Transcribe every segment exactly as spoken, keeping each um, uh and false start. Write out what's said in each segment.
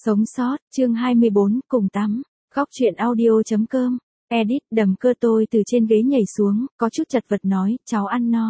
Sống sót, chương hai mươi bốn, cùng tắm. Góc truyện audio.com. Edit, đầm cơ tôi từ trên ghế nhảy xuống, có chút chật vật nói, cháu ăn no.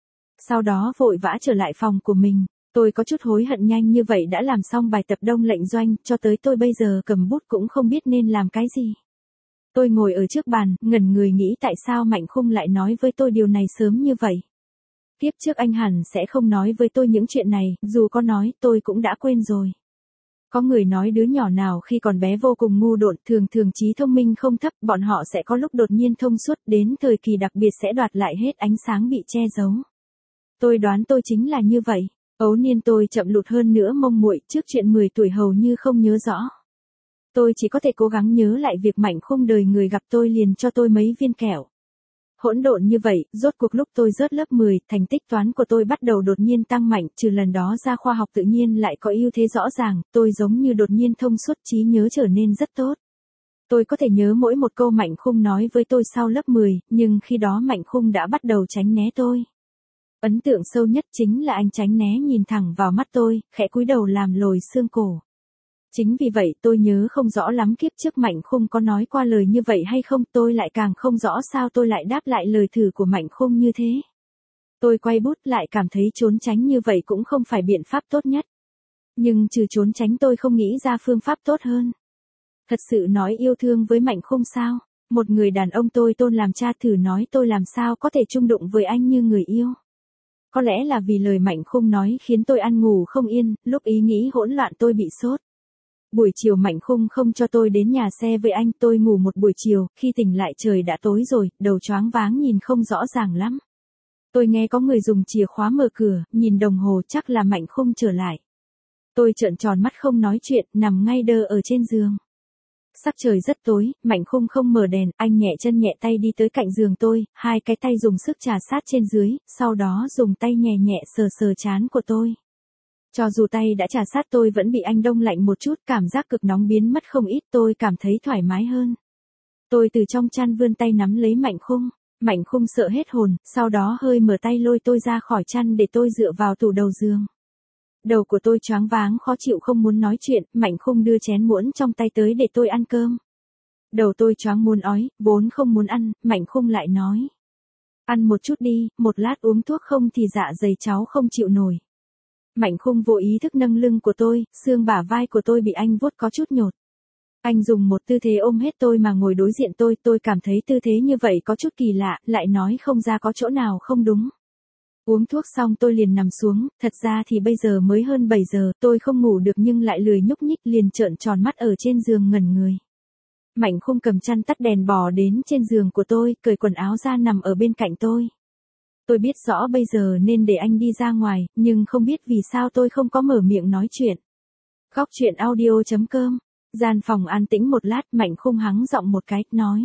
Sau đó vội vã trở lại phòng của mình. Tôi có chút hối hận nhanh như vậy đã làm xong bài tập đông lệnh doanh, cho tới tôi bây giờ cầm bút cũng không biết nên làm cái gì. Tôi ngồi ở trước bàn, ngẩn người nghĩ tại sao Mạnh Khung lại nói với tôi điều này sớm như vậy. Tiếp trước anh hẳn sẽ không nói với tôi những chuyện này, dù có nói tôi cũng đã quên rồi. Có người nói đứa nhỏ nào khi còn bé vô cùng ngu độn, thường thường trí thông minh không thấp, bọn họ sẽ có lúc đột nhiên thông suốt, đến thời kỳ đặc biệt sẽ đoạt lại hết ánh sáng bị che giấu. Tôi đoán tôi chính là như vậy. Ấu niên tôi chậm lụt hơn nữa mông muội, trước chuyện mười tuổi hầu như không nhớ rõ. Tôi chỉ có thể cố gắng nhớ lại việc Mạnh Khung đời người gặp tôi liền cho tôi mấy viên kẹo. Hỗn độn như vậy, rốt cuộc lúc tôi rớt lớp mười, thành tích toán của tôi bắt đầu đột nhiên tăng mạnh, trừ lần đó ra khoa học tự nhiên lại có ưu thế rõ ràng, tôi giống như đột nhiên thông suốt, trí nhớ trở nên rất tốt. Tôi có thể nhớ mỗi một câu Mạnh Khung nói với tôi sau lớp mười, nhưng khi đó Mạnh Khung đã bắt đầu tránh né tôi. Ấn tượng sâu nhất chính là anh tránh né nhìn thẳng vào mắt tôi, khẽ cúi đầu làm lồi xương cổ. Chính vì vậy tôi nhớ không rõ lắm kiếp trước Mạnh Khung có nói qua lời như vậy hay không, tôi lại càng không rõ sao tôi lại đáp lại lời thử của Mạnh Khung như thế. Tôi quay bút lại cảm thấy trốn tránh như vậy cũng không phải biện pháp tốt nhất. Nhưng trừ trốn tránh tôi không nghĩ ra phương pháp tốt hơn. Thật sự nói yêu thương với Mạnh Khung sao? Một người đàn ông tôi tôn làm cha thử nói tôi làm sao có thể chung đụng với anh như người yêu. Có lẽ là vì lời Mạnh Khung nói khiến tôi ăn ngủ không yên, lúc ý nghĩ hỗn loạn tôi bị sốt. Buổi chiều Mạnh Khung không cho tôi đến nhà xe với anh, tôi ngủ một buổi chiều, khi tỉnh lại trời đã tối rồi, đầu choáng váng nhìn không rõ ràng lắm. Tôi nghe có người dùng chìa khóa mở cửa, nhìn đồng hồ chắc là Mạnh Khung trở lại. Tôi trợn tròn mắt không nói chuyện, nằm ngay đơ ở trên giường. Sắc trời rất tối, Mạnh Khung không mở đèn, anh nhẹ chân nhẹ tay đi tới cạnh giường tôi, hai cái tay dùng sức trà sát trên dưới, sau đó dùng tay nhẹ nhẹ sờ sờ trán của tôi. Cho dù tay đã trà sát tôi vẫn bị anh đông lạnh một chút, cảm giác cực nóng biến mất không ít, tôi cảm thấy thoải mái hơn. Tôi từ trong chăn vươn tay nắm lấy Mạnh Khung, Mạnh Khung sợ hết hồn, sau đó hơi mở tay lôi tôi ra khỏi chăn để tôi dựa vào tủ đầu giường. Đầu của tôi choáng váng khó chịu không muốn nói chuyện, Mạnh Khung đưa chén muỗng trong tay tới để tôi ăn cơm. Đầu tôi choáng muốn ói, vốn không muốn ăn, Mạnh Khung lại nói. Ăn một chút đi, một lát uống thuốc không thì dạ dày cháu không chịu nổi. Mạnh Khung vô ý thức nâng lưng của tôi, xương bả vai của tôi bị anh vuốt có chút nhột. Anh dùng một tư thế ôm hết tôi mà ngồi đối diện tôi, tôi cảm thấy tư thế như vậy có chút kỳ lạ, lại nói không ra có chỗ nào không đúng. Uống thuốc xong tôi liền nằm xuống, thật ra thì bây giờ mới hơn bảy giờ, tôi không ngủ được nhưng lại lười nhúc nhích liền trợn tròn mắt ở trên giường ngẩn người. Mạnh Khung cầm chăn tắt đèn bò đến trên giường của tôi, cởi quần áo ra nằm ở bên cạnh tôi. Tôi biết rõ bây giờ nên để anh đi ra ngoài, nhưng không biết vì sao tôi không có mở miệng nói chuyện. Góc truyện audio.com. Gian phòng an tĩnh một lát, Mạnh Khung hắng giọng một cái, nói.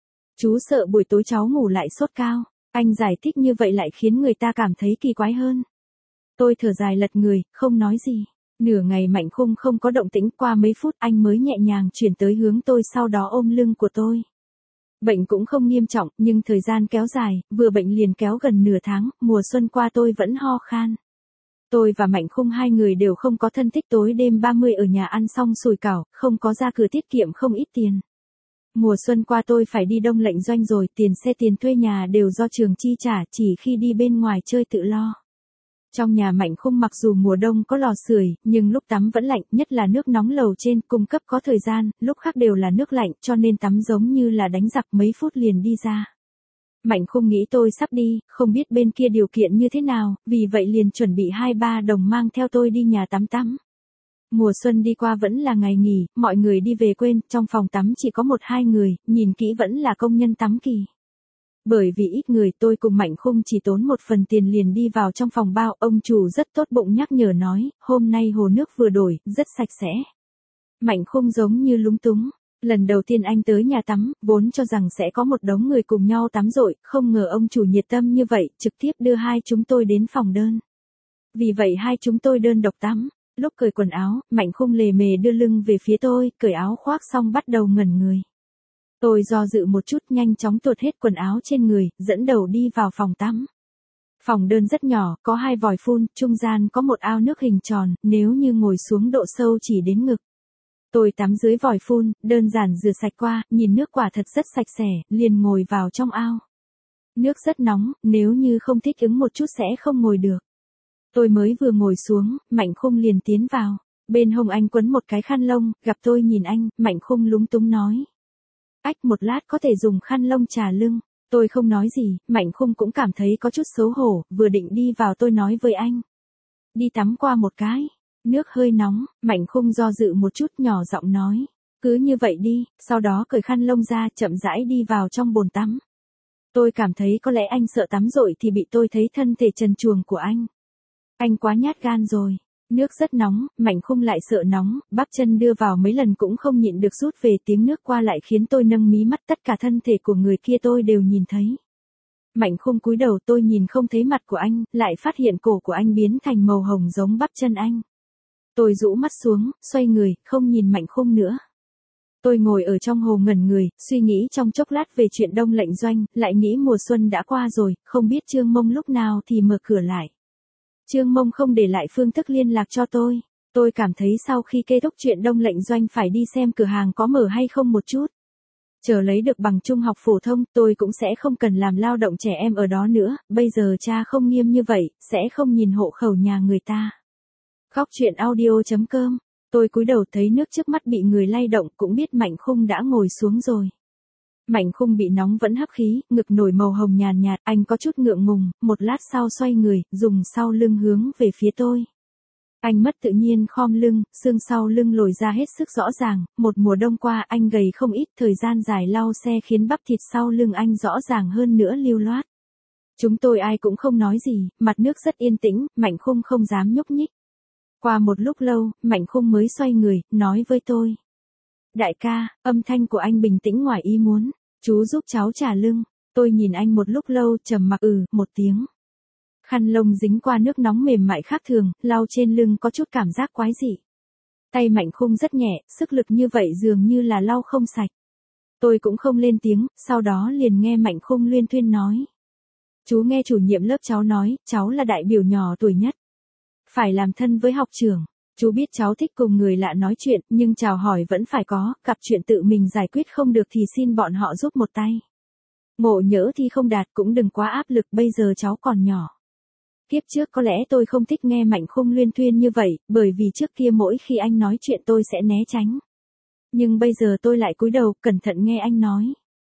Chú sợ buổi tối cháu ngủ lại sốt cao. Anh giải thích như vậy lại khiến người ta cảm thấy kỳ quái hơn. Tôi thở dài lật người, không nói gì. Nửa ngày Mạnh Khung không có động tĩnh, qua mấy phút anh mới nhẹ nhàng chuyển tới hướng tôi, sau đó ôm lưng của tôi. Bệnh cũng không nghiêm trọng, nhưng thời gian kéo dài, vừa bệnh liền kéo gần nửa tháng, mùa xuân qua tôi vẫn ho khan. Tôi và Mạnh Khung hai người đều không có thân thích, tối đêm ba mươi ở nhà ăn xong sủi cảo, không có ra cửa tiết kiệm không ít tiền. Mùa xuân qua tôi phải đi đông lệnh doanh rồi, tiền xe tiền thuê nhà đều do trường chi trả, chỉ khi đi bên ngoài chơi tự lo. Trong nhà Mạnh Khung mặc dù mùa đông có lò sưởi, nhưng lúc tắm vẫn lạnh, nhất là nước nóng lầu trên cung cấp có thời gian, lúc khác đều là nước lạnh, cho nên tắm giống như là đánh giặc, mấy phút liền đi ra. Mạnh Khung nghĩ tôi sắp đi, không biết bên kia điều kiện như thế nào, vì vậy liền chuẩn bị hai ba đồng mang theo tôi đi nhà tắm tắm. Mùa xuân đi qua vẫn là ngày nghỉ, mọi người đi về quên, trong phòng tắm chỉ có một hai người, nhìn kỹ vẫn là công nhân tắm kỳ. Bởi vì ít người, tôi cùng Mạnh Khung chỉ tốn một phần tiền liền đi vào trong phòng bao, ông chủ rất tốt bụng nhắc nhở nói, hôm nay hồ nước vừa đổi, rất sạch sẽ. Mạnh Khung giống như lúng túng. Lần đầu tiên anh tới nhà tắm, vốn cho rằng sẽ có một đống người cùng nhau tắm rội, không ngờ ông chủ nhiệt tâm như vậy, trực tiếp đưa hai chúng tôi đến phòng đơn. Vì vậy hai chúng tôi đơn độc tắm. Lúc cởi quần áo, Mạnh Khung lề mề đưa lưng về phía tôi, cởi áo khoác xong bắt đầu ngẩn người. Tôi do dự một chút, nhanh chóng tuột hết quần áo trên người, dẫn đầu đi vào phòng tắm. Phòng đơn rất nhỏ, có hai vòi phun, trung gian có một ao nước hình tròn, nếu như ngồi xuống độ sâu chỉ đến ngực. Tôi tắm dưới vòi phun, đơn giản rửa sạch qua, nhìn nước quả thật rất sạch sẽ, liền ngồi vào trong ao. Nước rất nóng, nếu như không thích ứng một chút sẽ không ngồi được. Tôi mới vừa ngồi xuống, Mạnh Khung liền tiến vào. Bên hông anh quấn một cái khăn lông, gặp tôi nhìn anh, Mạnh Khung lúng túng nói. Ách, một lát có thể dùng khăn lông chà lưng. Tôi không nói gì, Mạnh Khung cũng cảm thấy có chút xấu hổ, vừa định đi vào tôi nói với anh. Đi tắm qua một cái. Nước hơi nóng, Mạnh Khung do dự một chút nhỏ giọng nói. Cứ như vậy đi, sau đó cởi khăn lông ra chậm rãi đi vào trong bồn tắm. Tôi cảm thấy có lẽ anh sợ tắm rồi thì bị tôi thấy thân thể trần truồng của anh. Anh quá nhát gan rồi. Nước rất nóng, Mạnh Khung lại sợ nóng, bắp chân đưa vào mấy lần cũng không nhịn được rút về, tiếng nước qua lại khiến tôi nâng mí mắt, tất cả thân thể của người kia tôi đều nhìn thấy. Mạnh Khung cúi đầu, tôi nhìn không thấy mặt của anh, lại phát hiện cổ của anh biến thành màu hồng giống bắp chân anh. Tôi rũ mắt xuống, xoay người, không nhìn Mạnh Khung nữa. Tôi ngồi ở trong hồ ngẩn người, suy nghĩ trong chốc lát về chuyện Đông Lệnh Doanh, lại nghĩ mùa xuân đã qua rồi, không biết Trương Mông lúc nào thì mở cửa lại. Trương Mông không để lại phương thức liên lạc cho tôi. Tôi cảm thấy sau khi kết thúc chuyện Đông Lệnh Doanh phải đi xem cửa hàng có mở hay không một chút. Chờ lấy được bằng trung học phổ thông, tôi cũng sẽ không cần làm lao động trẻ em ở đó nữa, bây giờ cha không nghiêm như vậy, sẽ không nhìn hộ khẩu nhà người ta. Khóc chuyện audio chấm com. Tôi cúi đầu thấy nước trước mắt bị người lay động, cũng biết Mạnh Khung đã ngồi xuống rồi. Mạnh Khung bị nóng vẫn hấp khí, ngực nổi màu hồng nhàn nhạt, anh có chút ngượng ngùng, một lát sau xoay người, dùng sau lưng hướng về phía tôi. Anh mất tự nhiên khom lưng, xương sau lưng lồi ra hết sức rõ ràng, một mùa đông qua anh gầy không ít, thời gian dài lau xe khiến bắp thịt sau lưng anh rõ ràng hơn nữa lưu loát. Chúng tôi ai cũng không nói gì, mặt nước rất yên tĩnh, Mạnh Khung không dám nhúc nhích. Qua một lúc lâu, Mạnh Khung mới xoay người, nói với tôi. Đại ca, âm thanh của anh bình tĩnh ngoài ý muốn, chú giúp cháu chà lưng. Tôi nhìn anh một lúc lâu, trầm mặc ừ, một tiếng. Khăn lông dính qua nước nóng mềm mại khác thường, lau trên lưng có chút cảm giác quái dị. Tay Mạnh Khung rất nhẹ, sức lực như vậy dường như là lau không sạch. Tôi cũng không lên tiếng, sau đó liền nghe Mạnh Khung luyên thuyên nói. Chú nghe chủ nhiệm lớp cháu nói, cháu là đại biểu nhỏ tuổi nhất. Phải làm thân với học trưởng. Chú biết cháu thích cùng người lạ nói chuyện, nhưng chào hỏi vẫn phải có, gặp chuyện tự mình giải quyết không được thì xin bọn họ giúp một tay. Ngộ nhỡ thì không đạt cũng đừng quá áp lực, bây giờ cháu còn nhỏ. Kiếp trước có lẽ tôi không thích nghe Mạnh Khung luyên thuyên như vậy, bởi vì trước kia mỗi khi anh nói chuyện tôi sẽ né tránh. Nhưng bây giờ tôi lại cúi đầu, cẩn thận nghe anh nói.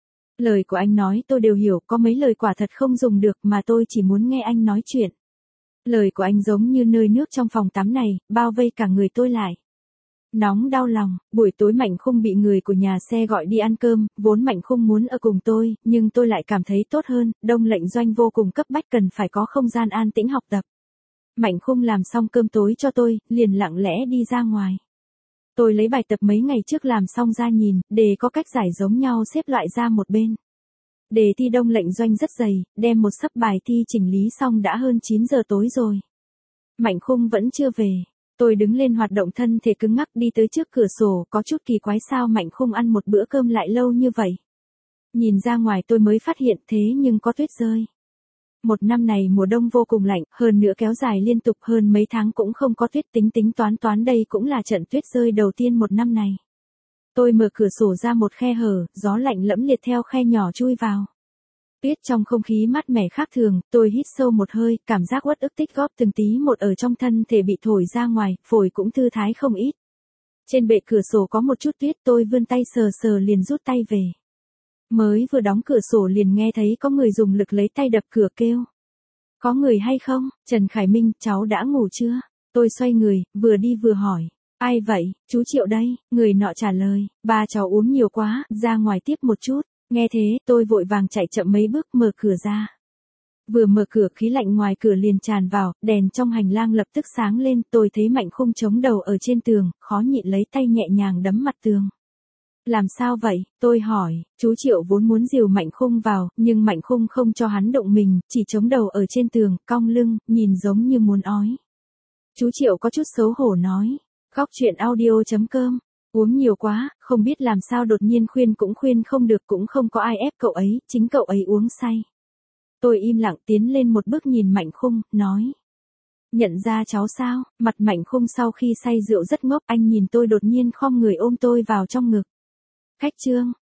Lời của anh nói tôi đều hiểu, có mấy lời quả thật không dùng được mà tôi chỉ muốn nghe anh nói chuyện. Lời của anh giống như nơi nước trong phòng tắm này, bao vây cả người tôi lại. Nóng đau lòng, buổi tối Mạnh Khung bị người của nhà xe gọi đi ăn cơm, vốn Mạnh Khung muốn ở cùng tôi, nhưng tôi lại cảm thấy tốt hơn, Đông Lệnh Doanh vô cùng cấp bách cần phải có không gian an tĩnh học tập. Mạnh Khung làm xong cơm tối cho tôi, liền lặng lẽ đi ra ngoài. Tôi lấy bài tập mấy ngày trước làm xong ra nhìn, đề có cách giải giống nhau xếp loại ra một bên. Đề thi Đông Lệnh Doanh rất dày, đem một sấp bài thi chỉnh lý xong đã hơn chín giờ tối rồi. Mạnh Khung vẫn chưa về. Tôi đứng lên hoạt động thân thể cứng ngắc đi tới trước cửa sổ, có chút kỳ quái sao Mạnh Khung ăn một bữa cơm lại lâu như vậy. Nhìn ra ngoài tôi mới phát hiện thế nhưng có tuyết rơi. Một năm này mùa đông vô cùng lạnh, hơn nữa kéo dài liên tục hơn mấy tháng cũng không có tuyết, tính tính toán toán đây cũng là trận tuyết rơi đầu tiên một năm này. Tôi mở cửa sổ ra một khe hở, gió lạnh lẫm liệt theo khe nhỏ chui vào. Tuyết trong không khí mát mẻ khác thường, tôi hít sâu một hơi, cảm giác uất ức tích góp từng tí một ở trong thân thể bị thổi ra ngoài, phổi cũng thư thái không ít. Trên bệ cửa sổ có một chút tuyết, tôi vươn tay sờ sờ liền rút tay về. Mới vừa đóng cửa sổ liền nghe thấy có người dùng lực lấy tay đập cửa kêu. Có người hay không? Trần Khải Minh, cháu đã ngủ chưa? Tôi xoay người, vừa đi vừa hỏi. Ai vậy? Chú Triệu đây, người nọ trả lời. Ba cháu uống nhiều quá, ra ngoài tiếp một chút. Nghe thế, tôi vội vàng chạy chậm mấy bước mở cửa ra. Vừa mở cửa khí lạnh ngoài cửa liền tràn vào, đèn trong hành lang lập tức sáng lên, tôi thấy Mạnh Khung chống đầu ở trên tường, khó nhịn lấy tay nhẹ nhàng đấm mặt tường. Làm sao vậy? Tôi hỏi, chú Triệu vốn muốn dìu Mạnh Khung vào, nhưng Mạnh Khung không cho hắn động mình, chỉ chống đầu ở trên tường, cong lưng, nhìn giống như muốn ói. Chú Triệu có chút xấu hổ nói, khóc chuyện audio chấm com. Uống nhiều quá, không biết làm sao đột nhiên khuyên cũng khuyên không được, cũng không có ai ép cậu ấy, chính cậu ấy uống say. Tôi im lặng tiến lên một bước nhìn Mạnh Khung, nói. Nhận ra cháu sao? Mặt Mạnh Khung sau khi say rượu rất ngốc, anh nhìn tôi đột nhiên khom người ôm tôi vào trong ngực. Khách Trương,